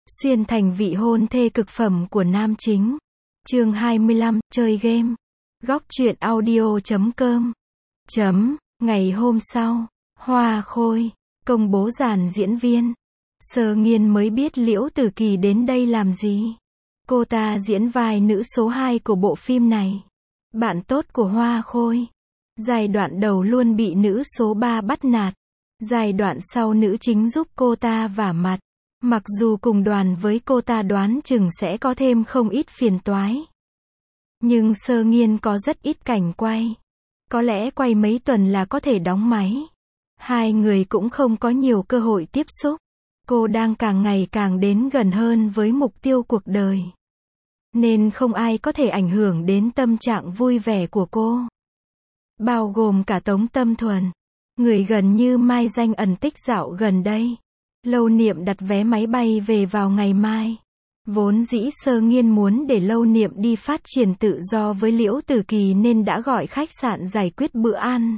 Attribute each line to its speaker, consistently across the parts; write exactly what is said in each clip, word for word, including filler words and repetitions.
Speaker 1: Xuyên thành vị hôn thê cực phẩm của nam chính. Chương hai mươi lăm, chơi game. Góc truyện audio chấm com. Chấm, ngày hôm sau, Hoa Khôi, công bố dàn diễn viên. Sơ Nghiên mới biết Liễu Tử Kỳ đến đây làm gì. Cô ta diễn vai nữ số hai của bộ phim này. Bạn tốt của Hoa Khôi. Giai đoạn đầu luôn bị nữ số ba bắt nạt. Giai đoạn sau nữ chính giúp cô ta vả mặt. Mặc dù cùng đoàn với cô ta đoán chừng sẽ có thêm không ít phiền toái. Nhưng Sơ Nghiên có rất ít cảnh quay. Có lẽ quay mấy tuần là có thể đóng máy. Hai người cũng không có nhiều cơ hội tiếp xúc. Cô đang càng ngày càng đến gần hơn với mục tiêu cuộc đời. Nên không ai có thể ảnh hưởng đến tâm trạng vui vẻ của cô. Bao gồm cả Tống Tâm Thuần. Người gần như mai danh ẩn tích dạo gần đây. Lâu Niệm đặt vé máy bay về vào ngày mai. Vốn dĩ Sơ Nghiên muốn để Lâu Niệm đi phát triển tự do với Liễu Tử Kỳ nên đã gọi khách sạn giải quyết bữa ăn.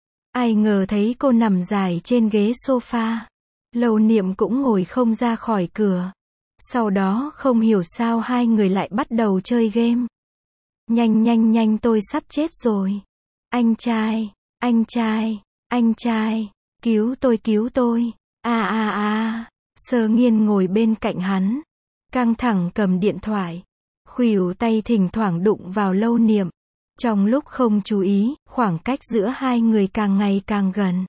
Speaker 1: Ai ngờ thấy cô nằm dài trên ghế sofa. Lâu Niệm cũng ngồi không ra khỏi cửa. Sau đó không hiểu sao hai người lại bắt đầu chơi game. Nhanh nhanh nhanh, tôi sắp chết rồi. Anh trai, anh trai, anh trai, cứu tôi cứu tôi. A a a, Sơ Nghiên ngồi bên cạnh hắn, căng thẳng cầm điện thoại, khuỷu tay thỉnh thoảng đụng vào Lâu Niệm. Trong lúc không chú ý, khoảng cách giữa hai người càng ngày càng gần.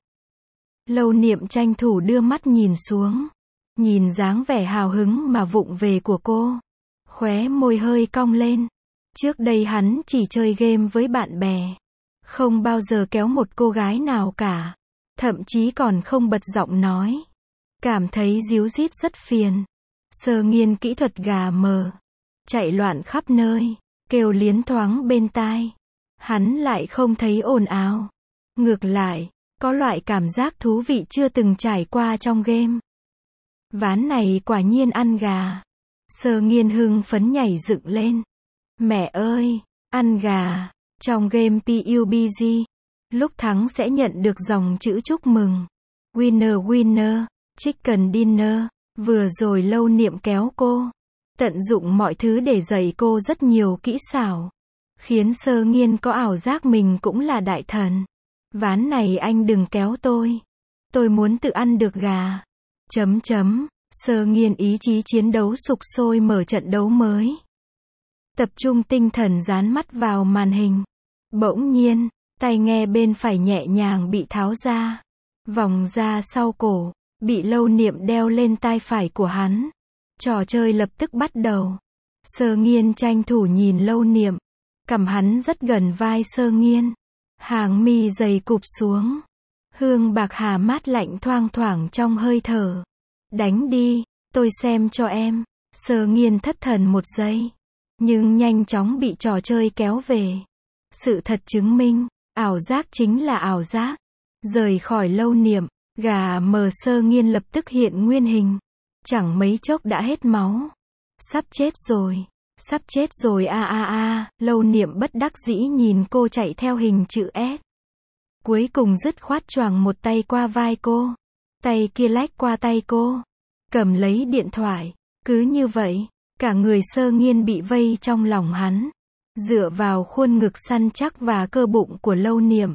Speaker 1: Lâu Niệm tranh thủ đưa mắt nhìn xuống, nhìn dáng vẻ hào hứng mà vụng về của cô, khóe môi hơi cong lên. Trước đây hắn chỉ chơi game với bạn bè, không bao giờ kéo một cô gái nào cả, thậm chí còn không bật giọng nói. Cảm thấy díu dít rất phiền. Sơ Nghiên kỹ thuật gà mờ, chạy loạn khắp nơi, kêu liến thoáng bên tai. Hắn lại không thấy ồn ào. Ngược lại, có loại cảm giác thú vị chưa từng trải qua trong game. Ván này quả nhiên ăn gà. Sơ Nghiên hưng phấn nhảy dựng lên. Mẹ ơi, ăn gà. Trong game pê u bê giê, lúc thắng sẽ nhận được dòng chữ chúc mừng. Winner winner. Chicken dinner. Vừa rồi Lâu Niệm kéo cô, tận dụng mọi thứ để dạy cô rất nhiều kỹ xảo, khiến Sơ Nghiên có ảo giác mình cũng là đại thần. Ván này anh đừng kéo tôi. Tôi muốn tự ăn được gà. Chấm chấm. Sơ Nghiên ý chí chiến đấu sục sôi mở trận đấu mới. Tập trung tinh thần dán mắt vào màn hình. Bỗng nhiên, tai nghe bên phải nhẹ nhàng bị tháo ra, vòng ra sau cổ. Bị Lâu Niệm đeo lên tai phải của hắn. Trò chơi lập tức bắt đầu. Sơ Nghiên tranh thủ nhìn Lâu Niệm. Cằm hắn rất gần vai Sơ Nghiên. Hàng mi dày cụp xuống. Hương bạc hà mát lạnh thoang thoảng trong hơi thở. Đánh đi, tôi xem cho em. Sơ Nghiên thất thần một giây. Nhưng nhanh chóng bị trò chơi kéo về. Sự thật chứng minh, ảo giác chính là ảo giác. Rời khỏi Lâu Niệm. Gà mờ Sơ Nghiên lập tức hiện nguyên hình. Chẳng mấy chốc đã hết máu. Sắp chết rồi. Sắp chết rồi a a a. Lâu Niệm bất đắc dĩ nhìn cô chạy theo hình chữ S. Cuối cùng dứt khoát choàng một tay qua vai cô. Tay kia lách qua tay cô. Cầm lấy điện thoại. Cứ như vậy, cả người Sơ Nghiên bị vây trong lòng hắn. Dựa vào khuôn ngực săn chắc và cơ bụng của Lâu Niệm.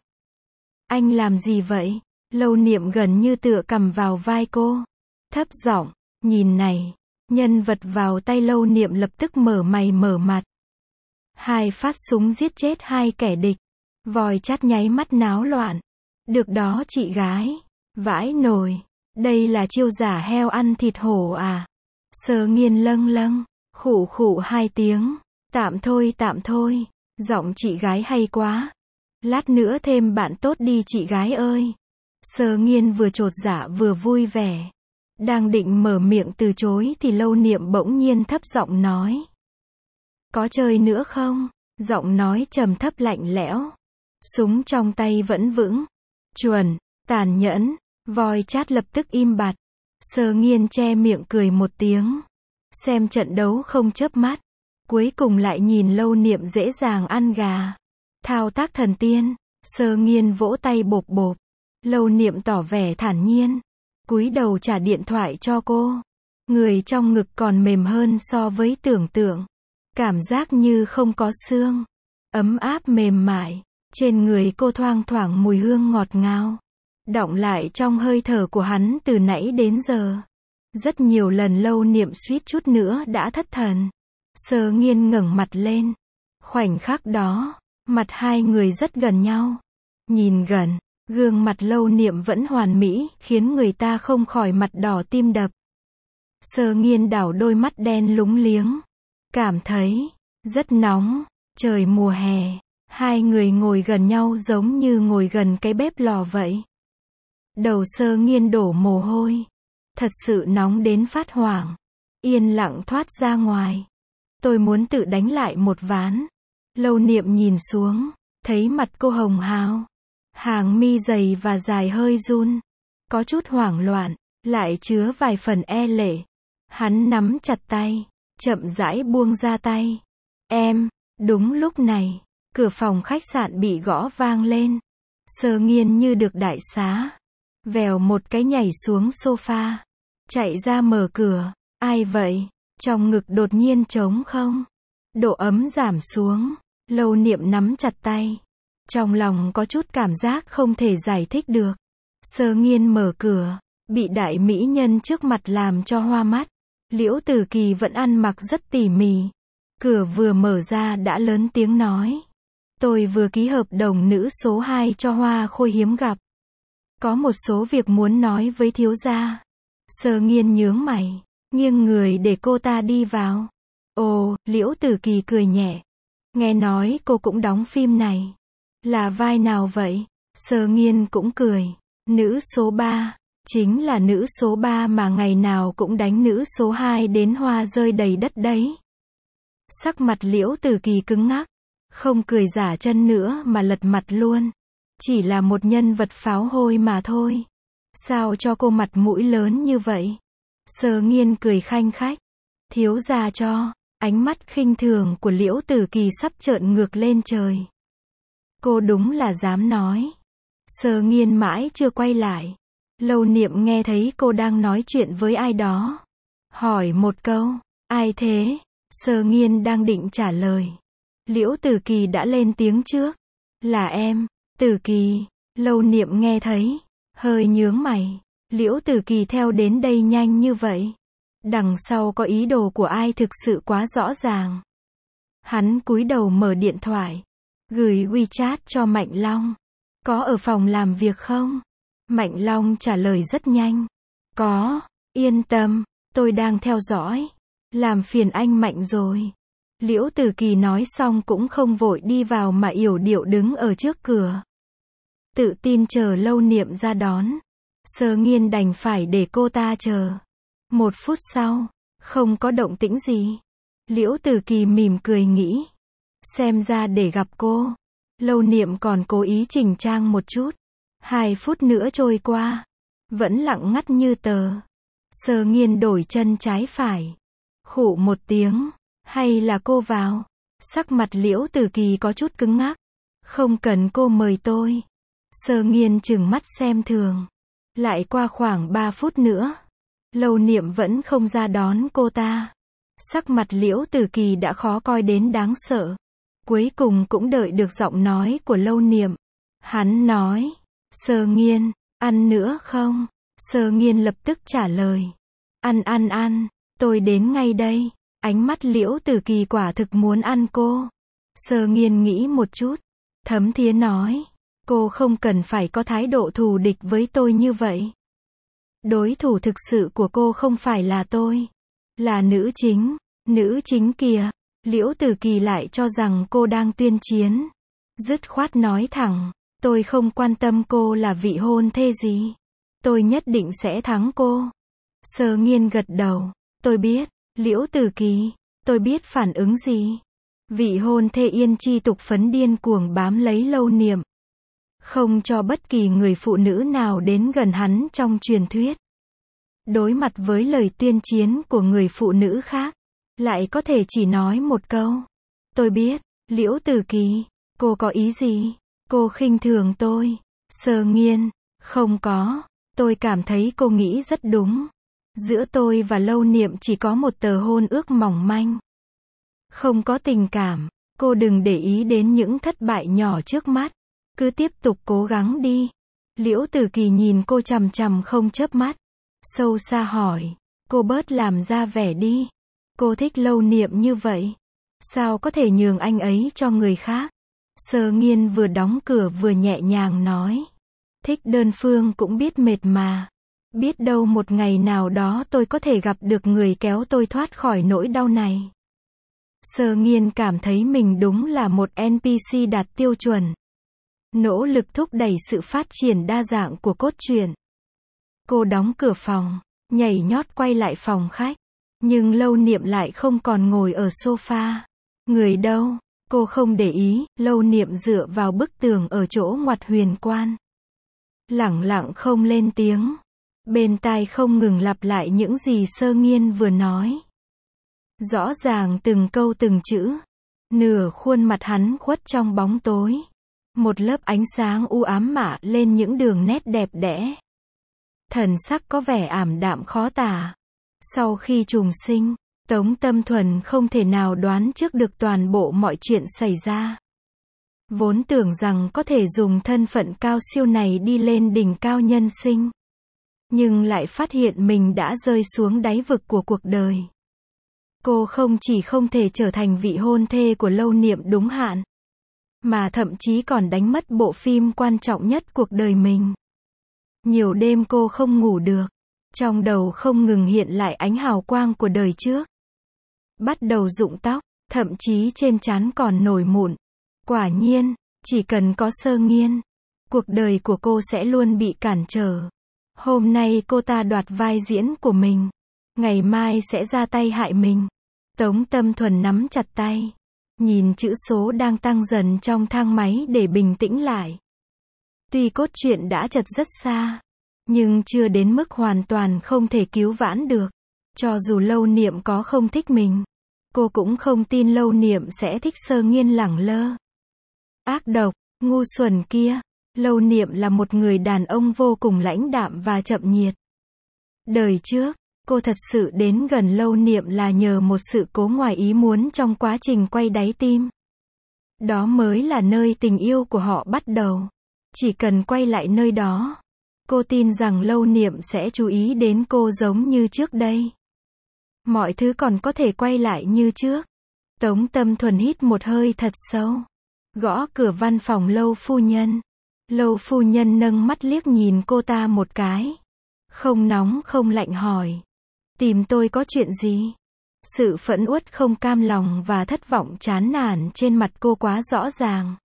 Speaker 1: Anh làm gì vậy? Lâu Niệm gần như tựa cầm vào vai cô. Thấp giọng, nhìn này. Nhân vật vào tay Lâu Niệm lập tức mở mày mở mặt. Hai phát súng giết chết hai kẻ địch. Vòi chát nháy mắt náo loạn. Được đó chị gái. Vãi nồi. Đây là chiêu giả heo ăn thịt hổ à? Sơ Nghiên lâng lâng. Khụ khụ hai tiếng. Tạm thôi tạm thôi. Giọng chị gái hay quá. Lát nữa thêm bạn tốt đi chị gái ơi. Sơ Nghiên vừa chột dạ vừa vui vẻ. Đang định mở miệng từ chối thì Lâu Niệm bỗng nhiên thấp giọng nói. Có chơi nữa không? Giọng nói trầm thấp lạnh lẽo. Súng trong tay vẫn vững. Chuẩn, tàn nhẫn. Voi chát lập tức im bặt. Sơ Nghiên che miệng cười một tiếng. Xem trận đấu không chớp mắt. Cuối cùng lại nhìn Lâu Niệm dễ dàng ăn gà. Thao tác thần tiên. Sơ Nghiên vỗ tay bộp bộp. Lâu Niệm tỏ vẻ thản nhiên, cúi đầu trả điện thoại cho cô. Người trong ngực còn mềm hơn so với tưởng tượng. Cảm giác như không có xương. Ấm áp mềm mại. Trên người cô thoang thoảng mùi hương ngọt ngào. Đọng lại trong hơi thở của hắn từ nãy đến giờ. Rất nhiều lần Lâu Niệm suýt chút nữa đã thất thần. Sơ Nghiên ngẩng mặt lên. Khoảnh khắc đó, mặt hai người rất gần nhau. Nhìn gần, gương mặt Lâu Niệm vẫn hoàn mỹ, khiến người ta không khỏi mặt đỏ tim đập. Sơ Nghiên đảo đôi mắt đen lúng liếng. Cảm thấy rất nóng. Trời mùa hè, hai người ngồi gần nhau giống như ngồi gần cái bếp lò vậy. Đầu Sơ Nghiên đổ mồ hôi. Thật sự nóng đến phát hoảng. Yên lặng thoát ra ngoài. Tôi muốn tự đánh lại một ván. Lâu Niệm nhìn xuống, thấy mặt cô hồng hào. Hàng mi dày và dài hơi run. Có chút hoảng loạn, lại chứa vài phần e lệ. Hắn nắm chặt tay, chậm rãi buông ra tay. Em, đúng lúc này, cửa phòng khách sạn bị gõ vang lên. Sơ Nghiên như được đại xá. Vèo một cái nhảy xuống sofa. Chạy ra mở cửa. Ai vậy? Trong ngực đột nhiên trống không. Độ ấm giảm xuống. Lâu Niệm nắm chặt tay. Trong lòng có chút cảm giác không thể giải thích được. Sơ Nghiên mở cửa. Bị đại mỹ nhân trước mặt làm cho hoa mắt. Liễu Tử Kỳ vẫn ăn mặc rất tỉ mỉ. Cửa vừa mở ra đã lớn tiếng nói. Tôi vừa ký hợp đồng nữ số hai cho Hoa Khôi hiếm gặp. Có một số việc muốn nói với thiếu gia. Sơ Nghiên nhướng mày, nghiêng người để cô ta đi vào. Ồ, Liễu Tử Kỳ cười nhẹ. Nghe nói cô cũng đóng phim này. Là vai nào vậy? Sơ Nghiên cũng cười. Nữ số ba. Chính là nữ số ba mà ngày nào cũng đánh nữ số hai đến hoa rơi đầy đất đấy. Sắc mặt Liễu Tử Kỳ cứng ngắc. Không cười giả chân nữa mà lật mặt luôn. Chỉ là một nhân vật pháo hôi mà thôi. Sao cho cô mặt mũi lớn như vậy? Sơ Nghiên cười khanh khách. Thiếu gia cho. Ánh mắt khinh thường của Liễu Tử Kỳ sắp trợn ngược lên trời. Cô đúng là dám nói. Sơ Nghiên mãi chưa quay lại. Lâu Niệm nghe thấy cô đang nói chuyện với ai đó. Hỏi một câu. Ai thế? Sơ Nghiên đang định trả lời. Liễu Tử Kỳ đã lên tiếng trước. Là em. Tử Kỳ. Lâu Niệm nghe thấy. Hơi nhướng mày. Liễu Tử Kỳ theo đến đây nhanh như vậy. Đằng sau có ý đồ của ai thực sự quá rõ ràng. Hắn cúi đầu mở điện thoại. Gửi WeChat cho Mạnh Long. Có ở phòng làm việc không? Mạnh Long trả lời rất nhanh. Có. Yên tâm. Tôi đang theo dõi. Làm phiền anh Mạnh rồi. Liễu Tử Kỳ nói xong cũng không vội đi vào mà yểu điệu đứng ở trước cửa. Tự tin chờ Lâu Niệm ra đón. Sơ Nghiên đành phải để cô ta chờ. Một phút sau, không có động tĩnh gì. Liễu Tử Kỳ mỉm cười nghĩ. Xem ra để gặp cô. Lâu Niệm còn cố ý chỉnh trang một chút. Hai phút nữa trôi qua. Vẫn lặng ngắt như tờ. Sơ Nghiên đổi chân trái phải. Khụ một tiếng. Hay là cô vào? Sắc mặt Liễu Tử Kỳ có chút cứng ngắc. Không cần cô mời tôi. Sơ Nghiên trừng mắt xem thường. Lại qua khoảng ba phút nữa. Lâu Niệm vẫn không ra đón cô ta. Sắc mặt Liễu Tử Kỳ đã khó coi đến đáng sợ. Cuối cùng cũng đợi được giọng nói của Lâu Niệm. Hắn nói. Sơ Nghiên, ăn nữa không? Sơ Nghiên lập tức trả lời. Ăn ăn ăn, tôi đến ngay đây. Ánh mắt Liễu Tử Kỳ quả thực muốn ăn cô. Sơ Nghiên nghĩ một chút. Thấm thía nói. Cô không cần phải có thái độ thù địch với tôi như vậy. Đối thủ thực sự của cô không phải là tôi. Là nữ chính. Nữ chính kìa. Liễu Tử Kỳ lại cho rằng cô đang tuyên chiến. Dứt khoát nói thẳng. Tôi không quan tâm cô là vị hôn thê gì. Tôi nhất định sẽ thắng cô. Sơ Nghiên gật đầu. Tôi biết. Liễu Tử Kỳ. Tôi biết phản ứng gì. Vị hôn thê Yên Chi tục phấn điên cuồng bám lấy Lâu Niệm. Không cho bất kỳ người phụ nữ nào đến gần hắn trong truyền thuyết. Đối mặt với lời tuyên chiến của người phụ nữ khác. Lại có thể chỉ nói một câu. Tôi biết. Liễu Tử Kỳ. Cô có ý gì? Cô khinh thường tôi. Sơ Nghiên. Không có. Tôi cảm thấy cô nghĩ rất đúng. Giữa tôi và Lâu Niệm chỉ có một tờ hôn ước mỏng manh. Không có tình cảm, cô đừng để ý đến những thất bại nhỏ trước mắt. Cứ tiếp tục cố gắng đi. Liễu Tử Kỳ nhìn cô chằm chằm không chớp mắt. Sâu xa hỏi, cô bớt làm ra vẻ đi. Cô thích Lâu Niệm như vậy. Sao có thể nhường anh ấy cho người khác? Sơ Nghiên vừa đóng cửa vừa nhẹ nhàng nói. Thích đơn phương cũng biết mệt mà. Biết đâu một ngày nào đó tôi có thể gặp được người kéo tôi thoát khỏi nỗi đau này. Sơ Nghiên cảm thấy mình đúng là một en pê xê đạt tiêu chuẩn. Nỗ lực thúc đẩy sự phát triển đa dạng của cốt truyện. Cô đóng cửa phòng, nhảy nhót quay lại phòng khách. Nhưng Lâu Niệm lại không còn ngồi ở sofa. Người đâu? Cô không để ý. Lâu Niệm dựa vào bức tường ở chỗ ngoặt huyền quan. Lẳng lặng không lên tiếng. Bên tai không ngừng lặp lại những gì Sơ Nghiên vừa nói. Rõ ràng từng câu từng chữ. Nửa khuôn mặt hắn khuất trong bóng tối. Một lớp ánh sáng u ám mạ lên những đường nét đẹp đẽ. Thần sắc có vẻ ảm đạm khó tả. Sau khi trùng sinh, Tống Tâm Thuần không thể nào đoán trước được toàn bộ mọi chuyện xảy ra. Vốn tưởng rằng có thể dùng thân phận cao siêu này đi lên đỉnh cao nhân sinh. Nhưng lại phát hiện mình đã rơi xuống đáy vực của cuộc đời. Cô không chỉ không thể trở thành vị hôn thê của Lâu Niệm đúng hạn, mà thậm chí còn đánh mất bộ phim quan trọng nhất cuộc đời mình. Nhiều đêm cô không ngủ được. Trong đầu không ngừng hiện lại ánh hào quang của đời trước. Bắt đầu rụng tóc, thậm chí trên trán còn nổi mụn. Quả nhiên, chỉ cần có Sơ Nghiên, cuộc đời của cô sẽ luôn bị cản trở. Hôm nay cô ta đoạt vai diễn của mình, ngày mai sẽ ra tay hại mình. Tống Tâm Thuần nắm chặt tay, nhìn chữ số đang tăng dần trong thang máy để bình tĩnh lại. Tuy cốt truyện đã chật rất xa, nhưng chưa đến mức hoàn toàn không thể cứu vãn được. Cho dù Lâu Niệm có không thích mình, cô cũng không tin Lâu Niệm sẽ thích Sơ Nghiên lẳng lơ. Ác độc, ngu xuẩn kia. Lâu Niệm là một người đàn ông vô cùng lãnh đạm và chậm nhiệt. Đời trước, cô thật sự đến gần Lâu Niệm là nhờ một sự cố ngoài ý muốn trong quá trình quay đáy tim. Đó mới là nơi tình yêu của họ bắt đầu. Chỉ cần quay lại nơi đó, cô tin rằng Lâu Niệm sẽ chú ý đến cô giống như trước đây. Mọi thứ còn có thể quay lại như trước. Tống Tâm Thuần hít một hơi thật sâu. Gõ cửa văn phòng Lâu phu nhân. Lâu phu nhân nâng mắt liếc nhìn cô ta một cái. Không nóng không lạnh hỏi. Tìm tôi có chuyện gì? Sự phẫn uất không cam lòng và thất vọng chán nản trên mặt cô quá rõ ràng.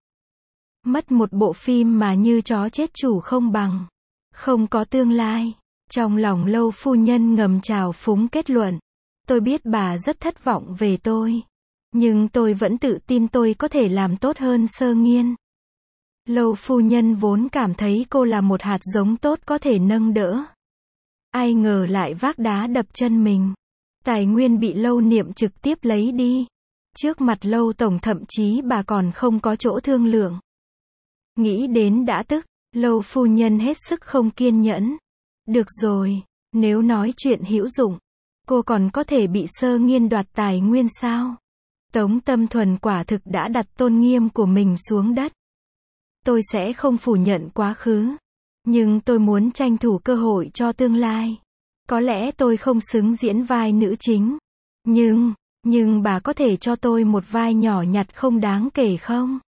Speaker 1: Mất một bộ phim mà như chó chết chủ không bằng. Không có tương lai. Trong lòng Lâu phu nhân ngầm trào phúng kết luận. Tôi biết bà rất thất vọng về tôi. Nhưng tôi vẫn tự tin tôi có thể làm tốt hơn Sơ Nghiên. Lâu phu nhân vốn cảm thấy cô là một hạt giống tốt có thể nâng đỡ. Ai ngờ lại vác đá đập chân mình. Tài nguyên bị Lâu Niệm trực tiếp lấy đi. Trước mặt Lâu tổng thậm chí bà còn không có chỗ thương lượng. Nghĩ đến đã tức, Lâu phu nhân hết sức không kiên nhẫn. Được rồi, nếu nói chuyện hữu dụng, cô còn có thể bị Sơ Nghiên đoạt tài nguyên sao? Tống Tâm Thuần quả thực đã đặt tôn nghiêm của mình xuống đất. Tôi sẽ không phủ nhận quá khứ. Nhưng tôi muốn tranh thủ cơ hội cho tương lai. Có lẽ tôi không xứng diễn vai nữ chính. Nhưng, nhưng bà có thể cho tôi một vai nhỏ nhặt không đáng kể không?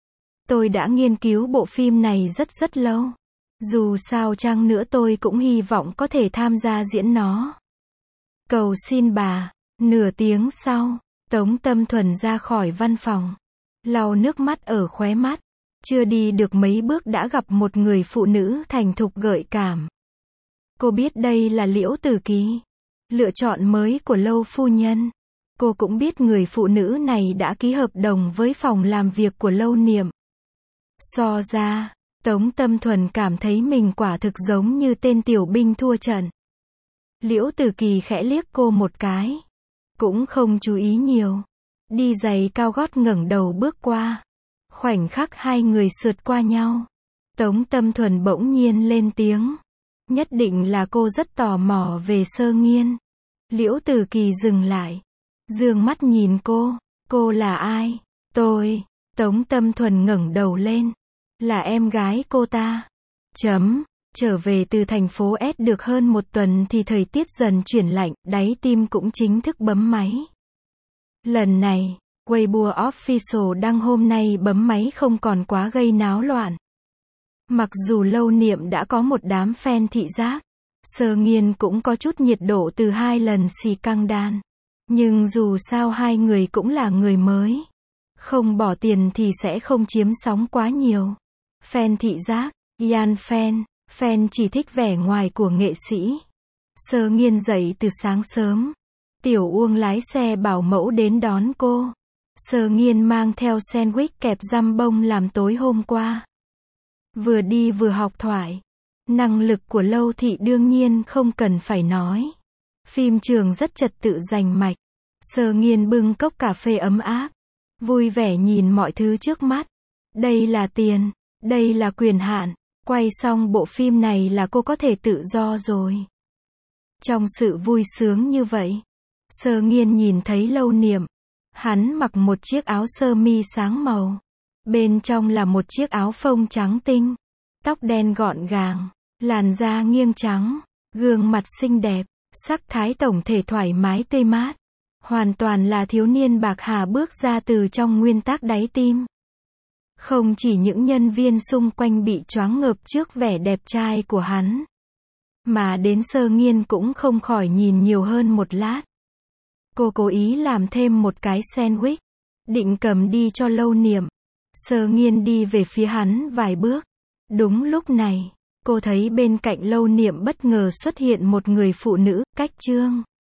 Speaker 1: Tôi đã nghiên cứu bộ phim này rất rất lâu. Dù sao chăng nữa tôi cũng hy vọng có thể tham gia diễn nó. Cầu xin bà. Nửa tiếng sau, Tống Tâm Thuần ra khỏi văn phòng. Lau nước mắt ở khóe mắt. Chưa đi được mấy bước đã gặp một người phụ nữ thành thục gợi cảm. Cô biết đây là Liễu Tử Kỳ, lựa chọn mới của Lâu phu nhân. Cô cũng biết người phụ nữ này đã ký hợp đồng với phòng làm việc của Lâu Niệm. So ra, Tống Tâm Thuần cảm thấy mình quả thực giống như tên tiểu binh thua trận. Liễu Tử Kỳ khẽ liếc cô một cái. Cũng không chú ý nhiều. Đi giày cao gót ngẩng đầu bước qua. Khoảnh khắc hai người sượt qua nhau. Tống Tâm Thuần bỗng nhiên lên tiếng. Nhất định là cô rất tò mò về Sơ Nghiên. Liễu Tử Kỳ dừng lại. Dương mắt nhìn cô. Cô là ai? Tôi. Tống Tâm Thuần ngẩng đầu lên. Là em gái cô ta. Chấm. Trở về từ thành phố S được hơn một tuần thì thời tiết dần chuyển lạnh, đáy tim cũng chính thức bấm máy. Lần này, Weibo Official đăng hôm nay bấm máy không còn quá gây náo loạn. Mặc dù Lâu Niệm đã có một đám fan thị giác, Sơ Nghiên cũng có chút nhiệt độ từ hai lần xì căng đan. Nhưng dù sao hai người cũng là người mới. Không bỏ tiền thì sẽ không chiếm sóng quá nhiều. Fan thị giác, Yan fan, fan chỉ thích vẻ ngoài của nghệ sĩ. Sơ Nghiên dậy từ sáng sớm. Tiểu Uông lái xe bảo mẫu đến đón cô. Sơ Nghiên mang theo sandwich kẹp dăm bông làm tối hôm qua. Vừa đi vừa học thoại. Năng lực của Lâu Thị đương nhiên không cần phải nói. Phim trường rất trật tự rành mạch. Sơ Nghiên bưng cốc cà phê ấm áp. Vui vẻ nhìn mọi thứ trước mắt. Đây là tiền. Đây là quyền hạn. Quay xong bộ phim này là cô có thể tự do rồi. Trong sự vui sướng như vậy, Sơ Nghiên nhìn thấy Lâu Niệm. Hắn mặc một chiếc áo sơ mi sáng màu. Bên trong là một chiếc áo phông trắng tinh. Tóc đen gọn gàng. Làn da nghiêng trắng. Gương mặt xinh đẹp. Sắc thái tổng thể thoải mái tươi mát. Hoàn toàn là thiếu niên bạc hà bước ra từ trong nguyên tắc đáy tim. Không chỉ những nhân viên xung quanh bị choáng ngợp trước vẻ đẹp trai của hắn, mà đến Sơ Nghiên cũng không khỏi nhìn nhiều hơn một lát. Cô cố ý làm thêm một cái sandwich, định cầm đi cho Lâu Niệm. Sơ Nghiên đi về phía hắn vài bước. Đúng lúc này, cô thấy bên cạnh Lâu Niệm bất ngờ xuất hiện một người phụ nữ, Cách Trương.